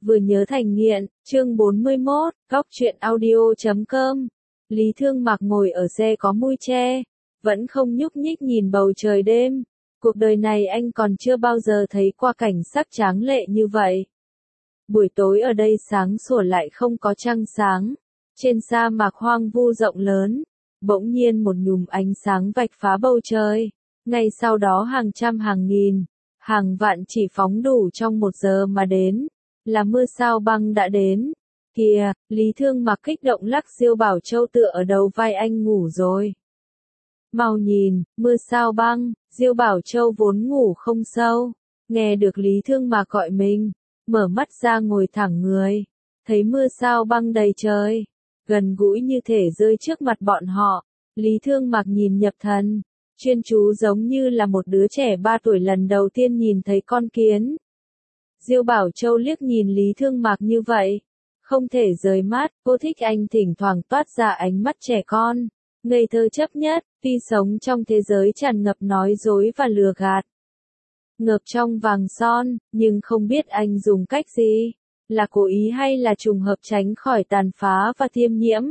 Vừa nhớ thành nghiện, chương 41, góc truyện audio.com. Lý Thương Mạc ngồi ở xe có mui che, vẫn không nhúc nhích nhìn bầu trời đêm. Cuộc đời này anh còn chưa bao giờ thấy qua cảnh sắc tráng lệ như vậy. Buổi tối ở đây sáng sủa lại không có trăng sáng. Trên sa mạc hoang vu rộng lớn, bỗng nhiên một nhúm ánh sáng vạch phá bầu trời. Ngay sau đó hàng trăm hàng nghìn, hàng vạn chỉ phóng đủ trong 1 giờ mà đến. Là mưa sao băng đã đến. Kìa, Lý Thương Mạc kích động lắc Diêu Bảo Châu tựa ở đầu vai anh ngủ rồi. Mau nhìn, mưa sao băng. Diêu Bảo Châu vốn ngủ không sâu, nghe được Lý Thương Mạc gọi mình, mở mắt ra ngồi thẳng người, thấy mưa sao băng đầy trời, gần gũi như thể rơi trước mặt bọn họ. Lý Thương Mạc nhìn nhập thần, chuyên chú giống như là một đứa trẻ 3 tuổi lần đầu tiên nhìn thấy con kiến. Diêu Bảo Châu liếc nhìn Lý Thương Mạc như vậy, không thể rời mắt. Cô thích anh thỉnh thoảng toát ra ánh mắt trẻ con, ngây thơ chấp nhất, tuy sống trong thế giới tràn ngập nói dối và lừa gạt, ngập trong vàng son, nhưng không biết anh dùng cách gì, là cố ý hay là trùng hợp tránh khỏi tàn phá và tiêm nhiễm.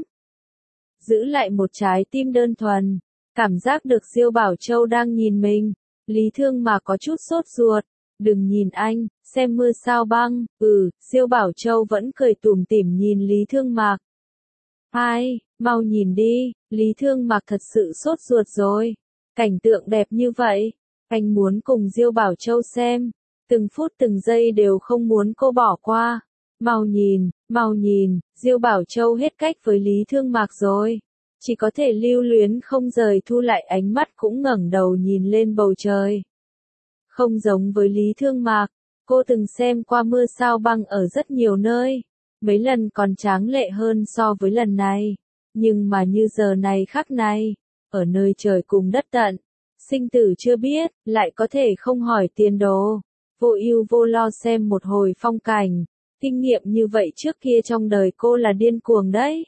Giữ lại một trái tim đơn thuần, cảm giác được Diêu Bảo Châu đang nhìn mình, Lý Thương Mạc có chút sốt ruột. Đừng nhìn anh, xem mưa sao băng. Diêu Bảo Châu vẫn cười tủm tỉm nhìn Lý Thương Mạc. Ai, mau nhìn đi, Lý Thương Mạc thật sự sốt ruột rồi. Cảnh tượng đẹp như vậy, anh muốn cùng Diêu Bảo Châu xem, từng phút từng giây đều không muốn cô bỏ qua. Mau nhìn, Diêu Bảo Châu hết cách với Lý Thương Mạc rồi. Chỉ có thể lưu luyến không rời, thu lại ánh mắt cũng ngẩng đầu nhìn lên bầu trời. Không giống với Lý Thương Mạc, cô từng xem qua mưa sao băng ở rất nhiều nơi, mấy lần còn tráng lệ hơn so với lần này. Nhưng mà như giờ này khắc này, ở nơi trời cùng đất tận, sinh tử chưa biết, lại có thể không hỏi tiền đồ, vô ưu vô lo xem một hồi phong cảnh. Kinh nghiệm như vậy trước kia trong đời cô là điên cuồng đấy.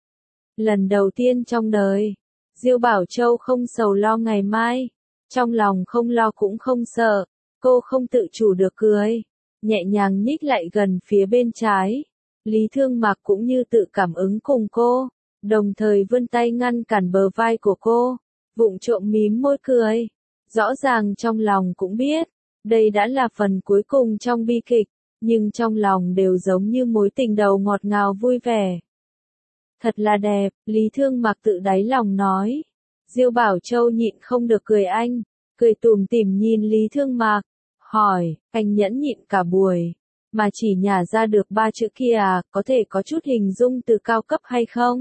Lần đầu tiên trong đời, Diêu Bảo Châu không sầu lo ngày mai, trong lòng không lo cũng không sợ. Cô không tự chủ được cười, nhẹ nhàng nhích lại gần phía bên trái. Lý Thương Mạc cũng như tự cảm ứng cùng cô, đồng thời vươn tay ngăn cản bờ vai của cô, vụng trộm mím môi cười. Rõ ràng trong lòng cũng biết, đây đã là phần cuối cùng trong bi kịch, nhưng trong lòng đều giống như mối tình đầu ngọt ngào vui vẻ. Thật là đẹp, Lý Thương Mạc tự đáy lòng nói. Diêu Bảo Châu nhịn không được cười anh, cười tủm tỉm nhìn Lý Thương Mạc, hỏi, anh nhẫn nhịn cả buổi, mà chỉ nhả ra được 3 chữ kia à, có thể có chút hình dung từ cao cấp hay không?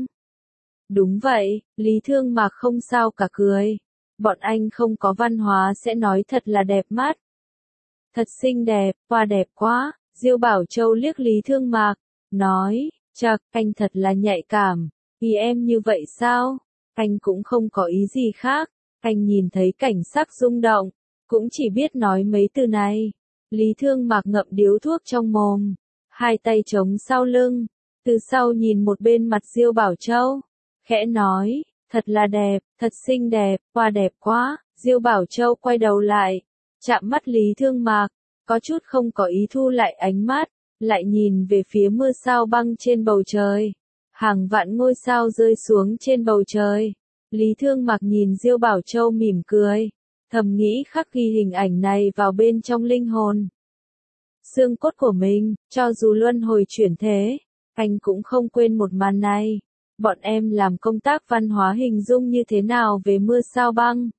Đúng vậy, Lý Thương Mạc không sao cả cười. Bọn anh không có văn hóa sẽ nói thật là đẹp mắt. Thật xinh đẹp, hoa đẹp quá. Diêu Bảo Châu liếc Lý Thương Mạc, nói, chậc, anh thật là nhạy cảm. Vì em như vậy sao? Anh cũng không có ý gì khác. Anh nhìn thấy cảnh sắc rung động, cũng chỉ biết nói mấy từ này. Lý Thương Mạc ngậm điếu thuốc trong mồm, hai tay chống sau lưng, từ sau nhìn một bên mặt Diêu Bảo Châu, khẽ nói, thật là đẹp, thật xinh đẹp, hoa đẹp quá. Diêu Bảo Châu quay đầu lại, chạm mắt Lý Thương Mạc, có chút không có ý thu lại ánh mắt, lại nhìn về phía mưa sao băng trên bầu trời. Hàng vạn ngôi sao rơi xuống trên bầu trời. Lý Thương Mạc nhìn Diêu Bảo Châu mỉm cười, thầm nghĩ khắc ghi hình ảnh này vào bên trong linh hồn, xương cốt của mình, cho dù luân hồi chuyển thế, anh cũng không quên một màn này. Bọn em làm công tác văn hóa hình dung như thế nào về mưa sao băng?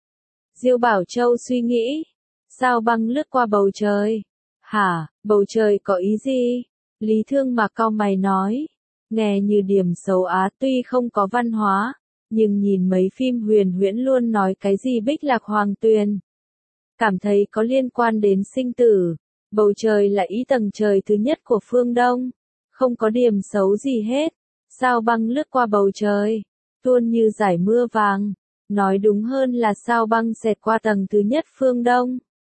Diêu Bảo Châu suy nghĩ, sao băng lướt qua bầu trời. Hả, bầu trời có ý gì? Lý Thương Mạc cau mày nói, nghe như điểm xấu Á, tuy không có văn hóa, nhưng nhìn mấy phim huyền huyễn luôn nói cái gì Bích Lạc Hoàng Tuyền, cảm thấy có liên quan đến sinh tử. Bầu trời là ý tầng trời thứ nhất của phương Đông, không có điểm xấu gì hết. Sao băng lướt qua bầu trời, tuôn như dải mưa vàng, nói đúng hơn là sao băng xẹt qua tầng thứ nhất phương Đông.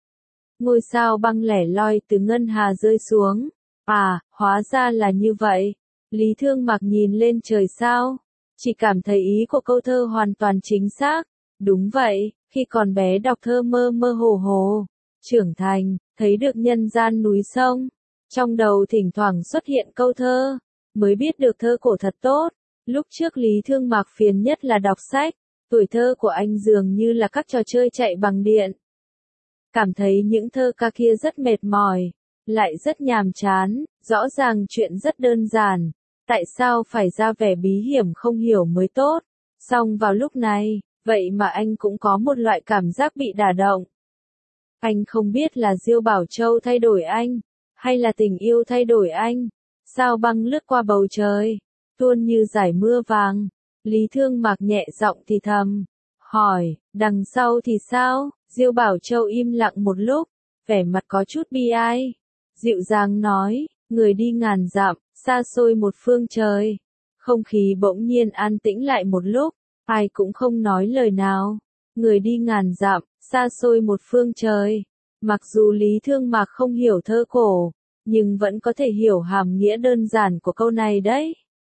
Ngôi sao băng lẻ loi từ ngân hà rơi xuống. À, hóa ra là như vậy. Lý Thương Mạc nhìn lên trời sao, chỉ cảm thấy ý của câu thơ hoàn toàn chính xác. Đúng vậy, khi còn bé đọc thơ mơ mơ hồ hồ, trưởng thành, thấy được nhân gian núi sông, Trong đầu thỉnh thoảng xuất hiện câu thơ, mới biết được thơ cổ thật tốt. Lúc trước Lý Thương Mạc phiền nhất là đọc sách, tuổi thơ của anh dường như là các trò chơi chạy bằng điện. Cảm thấy những thơ ca kia rất mệt mỏi, lại rất nhàm chán, rõ ràng chuyện rất đơn giản, tại sao phải ra vẻ bí hiểm không hiểu mới tốt. Song vào lúc này, vậy mà anh cũng có một loại cảm giác bị đả động. Anh không biết là Diêu Bảo Châu thay đổi anh, hay là tình yêu thay đổi anh. Sao băng lướt qua bầu trời, tuôn như dải mưa vàng. Lý Thương Mạc nhẹ giọng thì thầm, hỏi, đằng sau thì sao? Diêu Bảo Châu im lặng một lúc, vẻ mặt có chút bi ai. Dịu dàng nói, người đi ngàn dặm, xa xôi một phương trời. Không khí bỗng nhiên an tĩnh lại một lúc, ai cũng không nói lời nào. Người đi ngàn dặm, xa xôi một phương trời. Mặc dù Lý Thương Mạc không hiểu thơ cổ, nhưng vẫn có thể hiểu hàm nghĩa đơn giản của câu này đấy.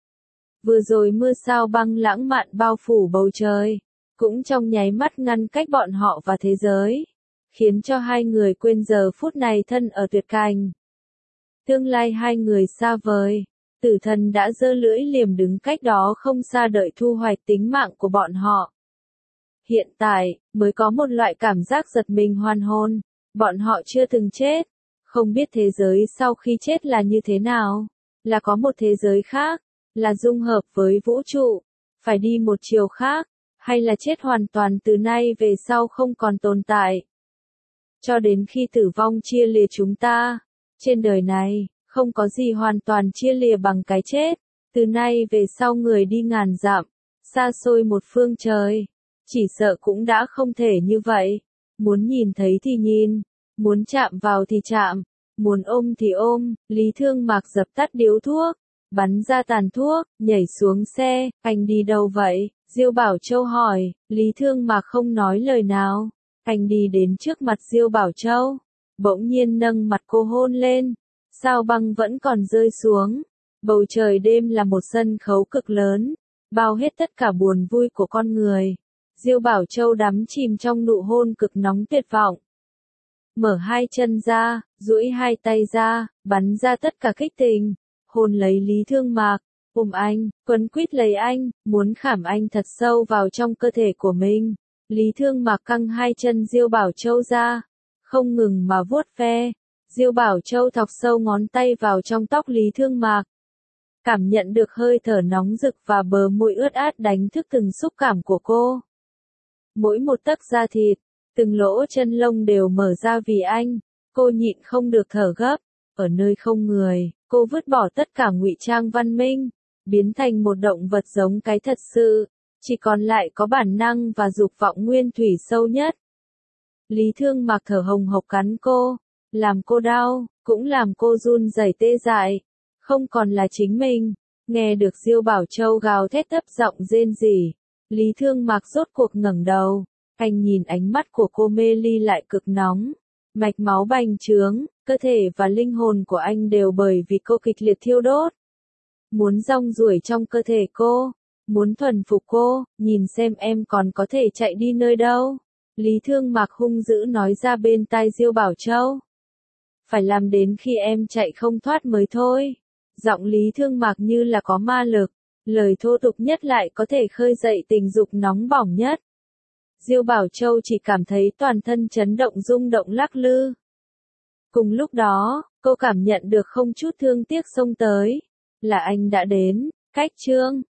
Vừa rồi mưa sao băng lãng mạn bao phủ bầu trời, cũng trong nháy mắt ngăn cách bọn họ và thế giới, khiến cho hai người quên giờ phút này thân ở tuyệt cảnh. Tương lai hai người xa vời, tử thần đã giơ lưỡi liềm đứng cách đó không xa đợi thu hoạch tính mạng của bọn họ. Hiện tại, mới có một loại cảm giác giật mình hoàn hồn, bọn họ chưa từng chết, không biết thế giới sau khi chết là như thế nào, là có một thế giới khác, là dung hợp với vũ trụ, phải đi một chiều khác, hay là chết hoàn toàn từ nay về sau không còn tồn tại. Cho đến khi tử vong chia lìa chúng ta, trên đời này, không có gì hoàn toàn chia lìa bằng cái chết, từ nay về sau người đi ngàn dặm, xa xôi một phương trời, chỉ sợ cũng đã không thể như vậy, muốn nhìn thấy thì nhìn, muốn chạm vào thì chạm, muốn ôm thì ôm. Lý Thương Mạc dập tắt điếu thuốc, bắn ra tàn thuốc, nhảy xuống xe. Anh đi đâu vậy? Diêu Bảo Châu hỏi. Lý Thương Mạc không nói lời nào. Anh đi đến trước mặt Diêu Bảo Châu, bỗng nhiên nâng mặt cô hôn lên. Sao băng vẫn còn rơi xuống. Bầu trời đêm là một sân khấu cực lớn, bao hết tất cả buồn vui của con người. Diêu Bảo Châu đắm chìm trong nụ hôn cực nóng tuyệt vọng. Mở hai chân ra, duỗi hai tay ra, bắn ra tất cả kích tình, hôn lấy Lý Thương Mạc, ôm anh, quấn quýt lấy anh, muốn khảm anh thật sâu vào trong cơ thể của mình. Lý Thương Mạc căng hai chân Diêu Bảo Châu ra, không ngừng mà vuốt ve. Diêu Bảo Châu thọc sâu ngón tay vào trong tóc Lý Thương Mạc, cảm nhận được hơi thở nóng rực và bờ môi ướt át đánh thức từng xúc cảm của cô. Mỗi một tấc da thịt, từng lỗ chân lông đều mở ra vì anh, cô nhịn không được thở gấp. Ở nơi không người, cô vứt bỏ tất cả ngụy trang văn minh, biến thành một động vật giống cái thật sự, chỉ còn lại có bản năng và dục vọng nguyên thủy sâu nhất. Lý Thương Mạc thở hồng hộc cắn cô, làm cô đau, cũng làm cô run rẩy tê dại, không còn là chính mình. Nghe được Diêu Bảo Châu gào thét thấp giọng rên rỉ, Lý Thương Mạc rốt cuộc ngẩng đầu, anh nhìn ánh mắt của cô mê ly lại cực nóng, mạch máu bành trướng, cơ thể và linh hồn của anh đều bởi vì cô kịch liệt thiêu đốt. Muốn rong ruổi trong cơ thể cô, muốn thuần phục cô, nhìn xem em còn có thể chạy đi nơi đâu. Lý Thương Mạc hung dữ nói ra bên tai Diêu Bảo Châu. Phải làm đến khi em chạy không thoát mới thôi. Giọng Lý Thương Mạc như là có ma lực, lời thô tục nhất lại có thể khơi dậy tình dục nóng bỏng nhất. Diêu Bảo Châu chỉ cảm thấy toàn thân chấn động rung động lắc lư. Cùng lúc đó, cô cảm nhận được không chút thương tiếc xông tới. Là anh đã đến. Cách chương